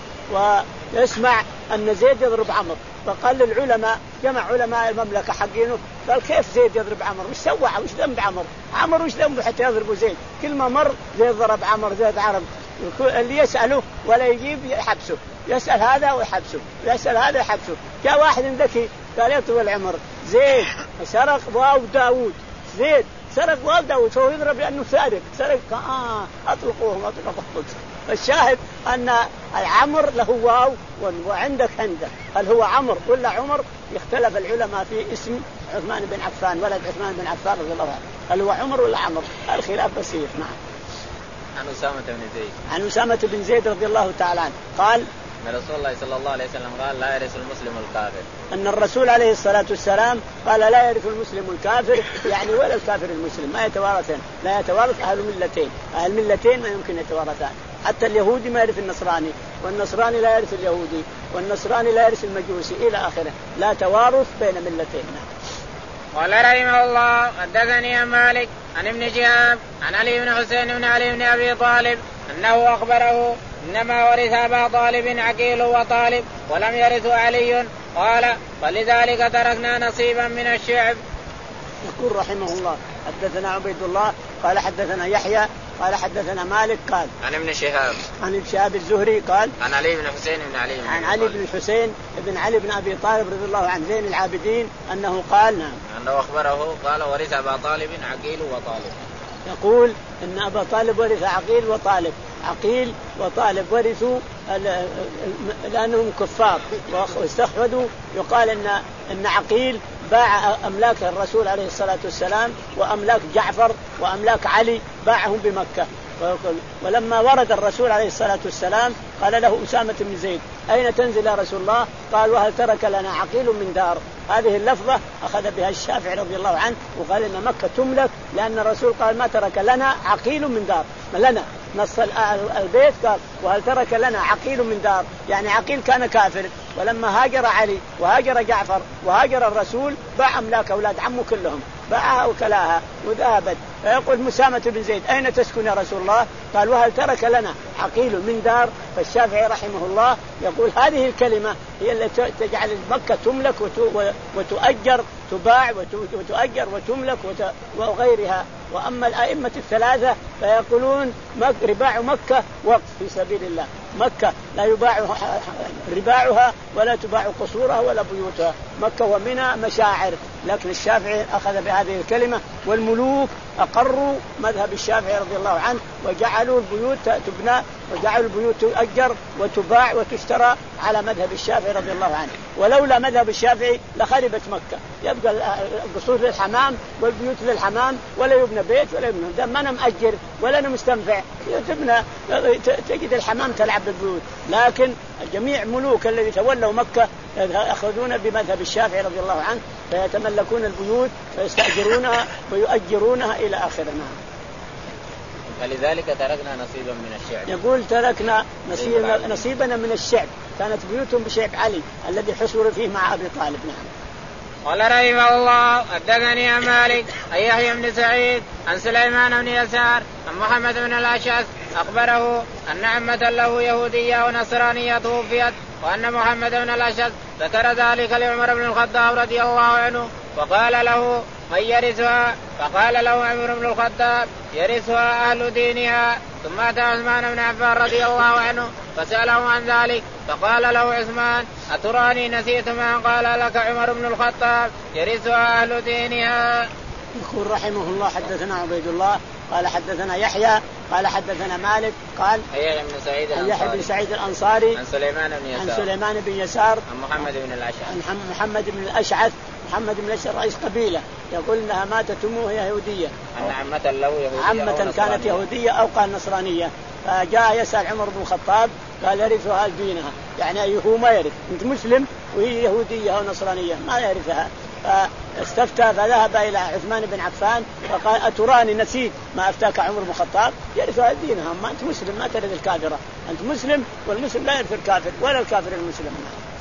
ويسمع أن زيد يضرب عمرو، فقال للعلماء جمع علماء المملكة حقينه قال كيف زيد يضرب عمرو؟ وش سوى؟ وش ذنب عمرو؟ عمرو وش ذنبه حتى يضرب زيد؟ كل ما مر زيد ضرب عمرو زيد عرب. اللي يسأله ولا يجيب يحبسه، يسأل هذا ويحبسه، يسأل هذا يحبسه. جاء واحد ذكي قال يطول العمر زيد سرق واو داود، زيد سرق واو داود، فهو يضرب لأنه سارق، سرق آه أطلقوهم أطلقوهم. الشاهد أن العمر له واو وعندك عنده، هل هو عمر ولا عمر؟ يختلف العلماء في اسم عثمان بن عفان ولد عثمان بن عفان رضي الله عنه، هل هو عمر ولا عمر؟ الخلاف بسيط. نعم. عن أسامة بن زيد عن أسامة بن زيد رضي الله تعالى عنه قال أن رسول الله صلى الله عليه وسلم قال لا يرث المسلم الكافر، أن الرسول عليه الصلاة والسلام قال لا يرث المسلم الكافر، يعني ولا الكافر المسلم، ما يتوارثان، لا يتوارث أهل ملتين، أهل ملتين ما يمكن يتوارثان، حتى اليهودي ما يرث النصراني، والنصراني لا يرث اليهودي، والنصراني لا يرث المجوسي إلى آخره، لا توارث بين ملتين. قال رحمه الله حدثني عن مالك عن ابن شهاب عن علي بن حسين بن علي بن أبي طالب أنه أخبره إنما ورث أبا طالب عقيل وطالب ولم يرث علي، قال فلذلك تركنا نصيبا من الشعب. يقول رحمه الله حدثنا عبيد الله قال حدثنا يحيى قال حدثنا مالك قال عن ابن شهاب عن ابن شهاب الزهري قال عن علي بن حسين بن علي بن عن علي بن حسين بن علي بن أبي طالب رضي الله عن زين العابدين أنه قال نعم أنه أخبره قال ورث أبا طالب عقيل وطالب. يقول إن أبا طالب ورث عقيل وطالب، عقيل وطالب ورثوا لأنهم كفار واستخفدوا. يقال إن إن عقيل باع أملاك الرسول عليه الصلاة والسلام وأملاك جعفر وأملاك علي باعهم بمكة، ولما ورد الرسول عليه الصلاة والسلام قال له أسامة بن زيد أين تنزل يا رسول الله؟ قال وهل ترك لنا عقيل من دار؟ هذه اللفظة أخذ بها الشافعي رضي الله عنه وقال إن مكة تملك لأن الرسول قال ما ترك لنا عقيل من دار، لنا نص البيت قال وهل ترك لنا عقيل من دار، يعني عقيل كان كافر ولما هاجر علي وهاجر جعفر وهاجر الرسول باع أملاك أولاد عمه كلهم، باعها وكلاها وذهبت. فيقول مسامة بن زيد أين تسكن يا رسول الله؟ قال وهل ترك لنا عقيل من دار؟ فالشافعي رحمه الله يقول هذه الكلمة هي التي تجعل مكة تملك وتؤجر، تباع وتؤجر وتملك وغيرها. وأما الأئمة الثلاثة فيقولون رباع مكة وقف في سبيل الله، مكة لا يباع رباعها ولا تباع قصورها ولا بيوتها، مكة ومنى مشاعر. لكن الشافعي أخذ بهذه الكلمة، والملوك أقروا مذهب الشافعي رضي الله عنه وجعلوا البيوت تبنى وجعلوا البيوت تؤجر وتباع وتشترى على مذهب الشافعي رضي الله عنه. ولولا مذهب الشافعي لخربت مكة، يبقى القصور للحمام والبيوت للحمام ولا يبنى بيت ولا يبنى دم، ما أنا مأجر ولا أنا مستنفع، تبنى تجد الحمام تلعب بالبيوت. لكن جميع ملوك الذي تولوا مكة يأخذون بمذهب الشافعي رضي الله عنه، فيتملكون البيوت فيستأجرونها ويؤجرونها إلى آخرنا. فلذلك تركنا نصيبا من الشعب. يقول تركنا نصيبنا, نصيبنا من الشعب، كانت بيوتهم بشعب علي الذي حصر فيه مع أبي طالب. نعم. قال رحمه الله حدثني عن مالك عن يحيى بن سعيد عن سليمان بن يسار عن محمد بن الأشعث أخبره أن عمة له يهودية ونصرانية توفيت، وأن محمد بن الأشعث ذكر ذلك لعمر بن الخطاب رضي الله عنه وقال له من يرثها؟ فقال له عمر بن الخطاب يرثها أهل دينها. ثم أتى عثمان بن عفان رضي الله عنه فسأله عن ذلك، فقال له عثمان أتراني نسيت ما قال لك عمر بن الخطاب يرثها أهل دينها. يقول رحمه الله حدثنا عبيد الله قال حدثنا يحيى قال حدثنا مالك قال يحيى بن سعيد الأنصاري, يحيى بن سعيد الأنصاري عن سليمان بن يسار, عن سليمان بن يسار عن محمد بن الأشعث عن محمد بن الأشعث محمد بن الأشعث رئيس قبيلة، يقول إنها ماتت أمه وهي يهودية، أن عمة له يهودية عمة كانت يهودية أو قال نصرانية. فجاء يسأل عمر بن الخطاب قال يرثها دينها، يعني هو ما يرث، أنت مسلم وهي يهودية أو نصرانية ما يرثها. فاستفتى فذهب إلى عثمان بن عفان فقال أتراني نسيت ما أفتاك عمر بن الخطاب يرثها دينها، ما أنت مسلم ما ترث الكافرة، أنت مسلم والمسلم لا يرث الكافر ولا الكافر المسلم.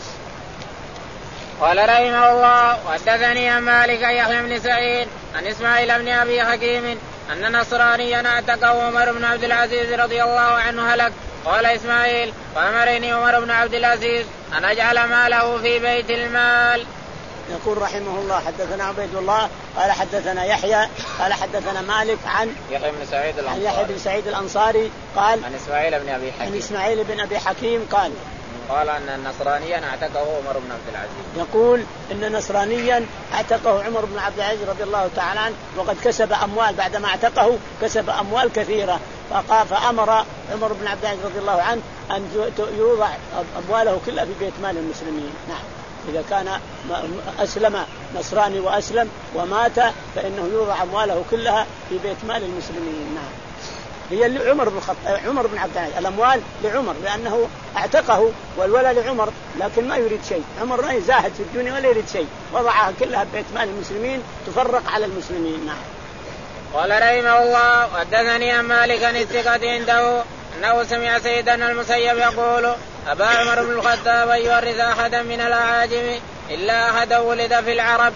قال رحمه الله وحدثني عن مالك يحيى بن سعيد عن إسماعيل بن أبي حكيم أن نصرانيا اعتقه عمر بن عبد العزيز رضي الله عنه هلك. قال إسماعيل فأمرني عمر بن عبد العزيز أن أجعل ماله في بيت المال. يقول رحمه الله حدثنا عبيد الله قال حدثنا يحيى قال حدثنا مالك عن يحيى بن سعيد الأنصاري, يحيى بن سعيد الأنصاري قال عن إسماعيل بن أبي حكيم عن إسماعيل بن أبي حكيم قال قال أن النصرانيا اعتقه عمر بن عبد العزيز. يقول إن نصرانيا اعتقه عمر بن عبد العزيز رضي الله تعالى عنه، وقد كسب أموال بعدما اعتقه كسب أموال كثيرة، فقال فأمر عمر بن عبد العزيز رضي الله عنه أن يوضع أمواله كلها في بيت مال المسلمين. نعم. إذا كان أسلم نصراني وأسلم ومات فإنه يوضع أمواله كلها في بيت مال المسلمين. نعم. هي لعمر بن الخطاب عمر بن عبد العزيز، الأموال لعمر لأنه اعتقه والولد لعمر، لكن ما يريد شيء، عمر ما يزاهد في الدنيا ولا يريد شيء، وضعها كلها ببيت مال المسلمين تفرق على المسلمين. نعم. قال رحمه الله حدثني عن مالك عن الثقة عنده أنه سمع سيدنا المسيب يقول أبا عمر بن الخطاب أن يورث أحدا من الأعاجم إلا أحدا ولد في العرب.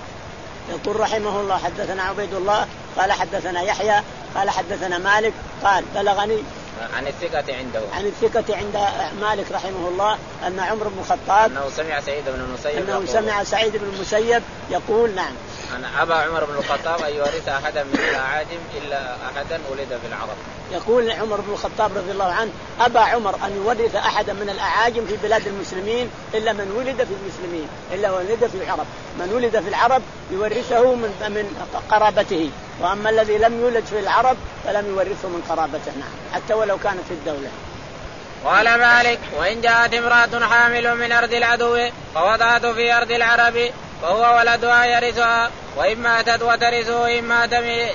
يقول رحمه الله حدثنا عبيد الله قال حدثنا يحيى قال حدثنا مالك قال بلغني عن الثقة عنده عن الثقة عند مالك رحمه الله أن عمر بن الخطاب أنه سمع سعيد بن المسيب أنه سمع سعيد بن المسيب يقول نعم أنا أبا عمر بن الخطاب أن يورث أحدا من الأعاجم إلا أحدا ولد في العرب. يقول عمر بن الخطاب رضي الله عنه أبا عمر أن يورث أحدا من الأعاجم في بلاد المسلمين إلا من ولد في المسلمين إلا ولد في العرب، من ولد في العرب يورثه من من قرابته، وأما الذي لم يولد في العرب فلم يورثه من قرابته. نعم. حتى ولو كانت في الدولة. قال مالك وإن جاءت امرأة حامل من أرض العدو فوضعت في أرض العرب فهو ولدها يرثها، وإن ماتت وترثه إما تمي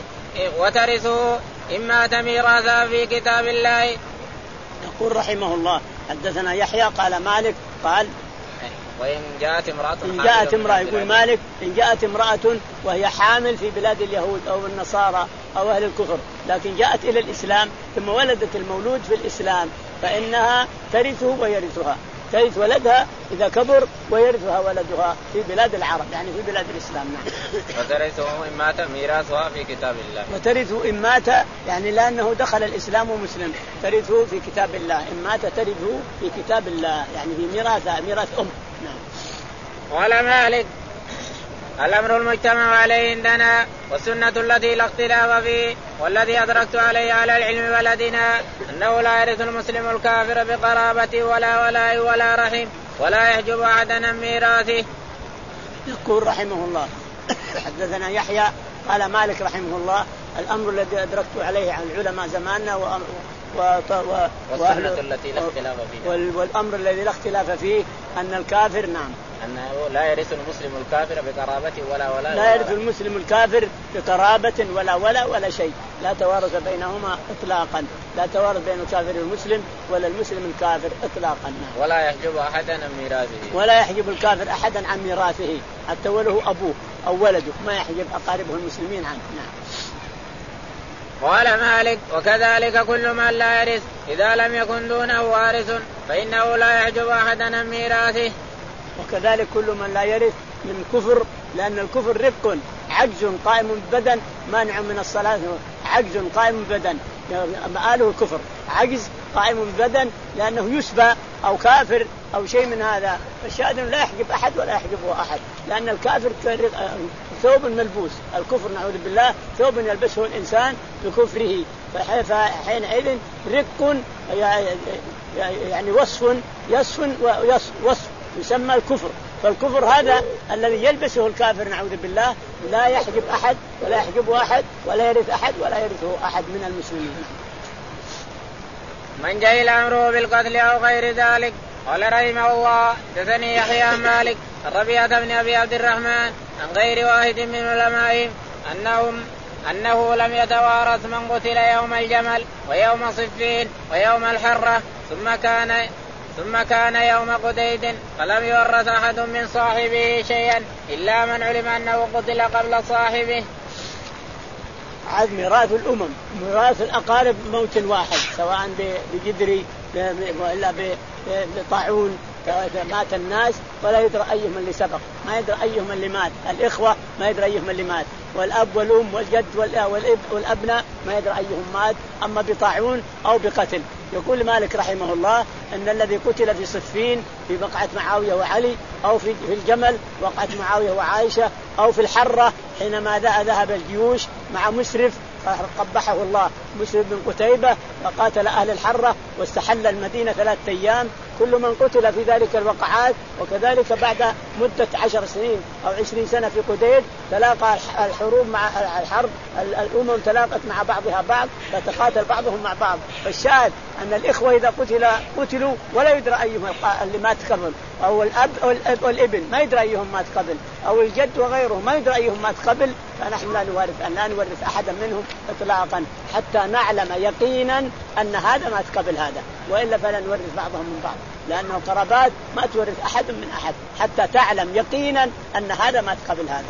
وترثه إما تميراثها في كتاب الله. يقول رحمه الله حدثنا يحيى قال مالك قال وإن جاءت امرأة إن جاءت امرأة يقول مالك إن جاءت امرأة وهي حامل في بلاد اليهود أو النصارى أو أهل الكفر، لكن جاءت إلى الإسلام ثم ولدت المولود في الإسلام فإنها ترثه ويرثها، ترث ولدها إذا كبر ويرثها ولدها في بلاد العرب يعني في بلاد الإسلام. نعم. وترثه إن مات ميراثها في كتاب الله. وترثه إن مات يعني لأنه دخل الإسلام مسلم ترثه في كتاب الله، إن مات ترثه في كتاب الله يعني في ميراثها ميراث أم. نعم. قال مالك الأمر المجتمع عليه عندنا والسنة التي لا اختلاف فيه والذي أدركت عليه على العلم بلدنا أنه لا يرث المسلم الكافر بقرابة ولا ولاء ولا رحم ولا يحجب أحدا عن ميراثه. يقول رحمه الله حدثنا يحيى قال مالك رحمه الله الأمر الذي أدركت عليه عن العلماء زماننا و... و... و... والسنة التي لا اختلاف فيها وال... والأمر الذي لا اختلاف فيه أن الكافر نعم أنه لا يرث المسلم الكافر بقرابة ولا ولا لا يرث المسلم الكافر بقرابة ولا ولا ولا شيء، لا توارث بينهما إطلاقا، لا توارث بين الكافر والمسلم ولا المسلم الكافر إطلاقا. ولا يحجب أحدا عن ميراثه ولا يحجب الكافر أحدا عن ميراثه حتى وله أبوه أو ولده ما يحجب أقاربه المسلمين عنه. نعم. قال مالك وكذلك كل من لا يرث إذا لم يكن دونه وارث فإنه لا يحجب أحدا عن ميراثه. وكذلك كل من لا يرث من كفر لأن الكفر رق عجز قائم بدن مانع من الصلاة، عجز قائم بدن مآله الكفر، عجز قائم بدن لأنه يشبه أو كافر أو شيء من هذا، فالشاهد لا يحجب أحد ولا يحجبه أحد لأن الكافر ثوب ملبوس، الكفر نعوذ بالله ثوب يلبسه الإنسان بكفره، فحينئذ رق يعني وصف يصف وصف يسمى الكفر، فالكفر هذا الذي يلبسه الكافر نعوذ بالله لا يحجب أحد ولا يحجبه أحد ولا يرث أحد ولا يرثه أحد من المسلمين. من جهل أمره بالقتل أو غير ذلك. قال رحمه الله حدثني يحيى عن مالك الربيعة بن أبي عبد الرحمن عن غير واحد من علمائهم أنهم أنه لم يتوارث من قتل يوم الجمل ويوم صفين ويوم الحرة ثم كان ثم كان يوم قديد فلم يورث أحد من صاحبه شيئا إلا من علم أنه قتل قبل صاحبه. عاد ميراث الأمم ميراث الأقارب موت واحد سواء بجدري وإلا بطاعون مات الناس ولا يدرى أيهم اللي سبق، ما يدرى أيهم اللي مات، الإخوة ما يدرى أيهم اللي مات، والأب والأم والجد والأبناء ما يدرى أيهم مات، أما بطاعون أو بقتل. يقول مالك رحمه الله أن الذي قتل في صفين في وقعة معاوية وعلي أو في الجمل وقعة معاوية وعائشة أو في الحرة حينما ذهب الجيوش مع مسرف قبحه الله مسرف بن قتيبة وقاتل أهل الحرة واستحل المدينة ثلاثة أيام، كل من قتل في ذلك الوقعات. وكذلك بعد مدة عشر سنين أو عشرين سنة في قديد تلاقى الحروب مع الحرب الأمم تلاقت مع بعضها بعض فتقاتل بعضهم مع بعض. فالشاهد أن الإخوة إذا قتل قتلوا ولا يدرى أيهم اللي مات قبل، أو الأب أو الأب والابن ما يدرى أيهم مات قبل، أو الجد وغيره ما يدرى أيهم مات قبل، فنحن لا نورث أن لا نورث أحدا منهم إطلاقا حتى نعلم يقينا أن هذا مات قبل هذا، وإلا فلا نورث بعضهم من بعض، لأن القرابات ما تورث أحد من أحد حتى تعلم يقينا أن هذا مات قبل هذا.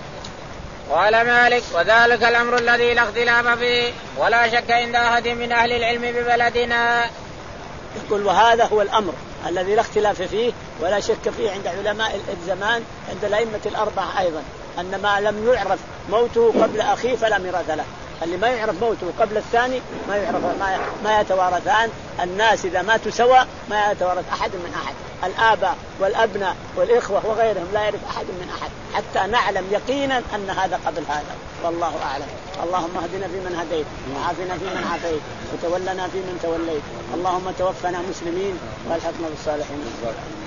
قال مالك وذلك الأمر الذي لا اختلاف فيه ولا شك عند أحد من أهل العلم ببلدنا. يقول وهذا هو الأمر الذي لا اختلاف فيه ولا شك فيه عند علماء الزمان عند الأئمة الأربعة أيضا، أن ما لم يعرف موته قبل أخيه فلا ميراث له، اللي ما يعرف موته قبل الثاني ما يعرف ما, ما يتوارثان. الناس إذا ماتوا سوا ما يتوارث أحد من أحد، الآباء والأبناء والإخوة وغيرهم لا يعرف أحد من أحد حتى نعلم يقينا أن هذا قبل هذا، والله أعلم. اللهم اهدنا فيمن هديت وعافنا فيمن عافيت وتولنا فيمن توليت، اللهم توفنا مسلمين والحقنا بالصالحين.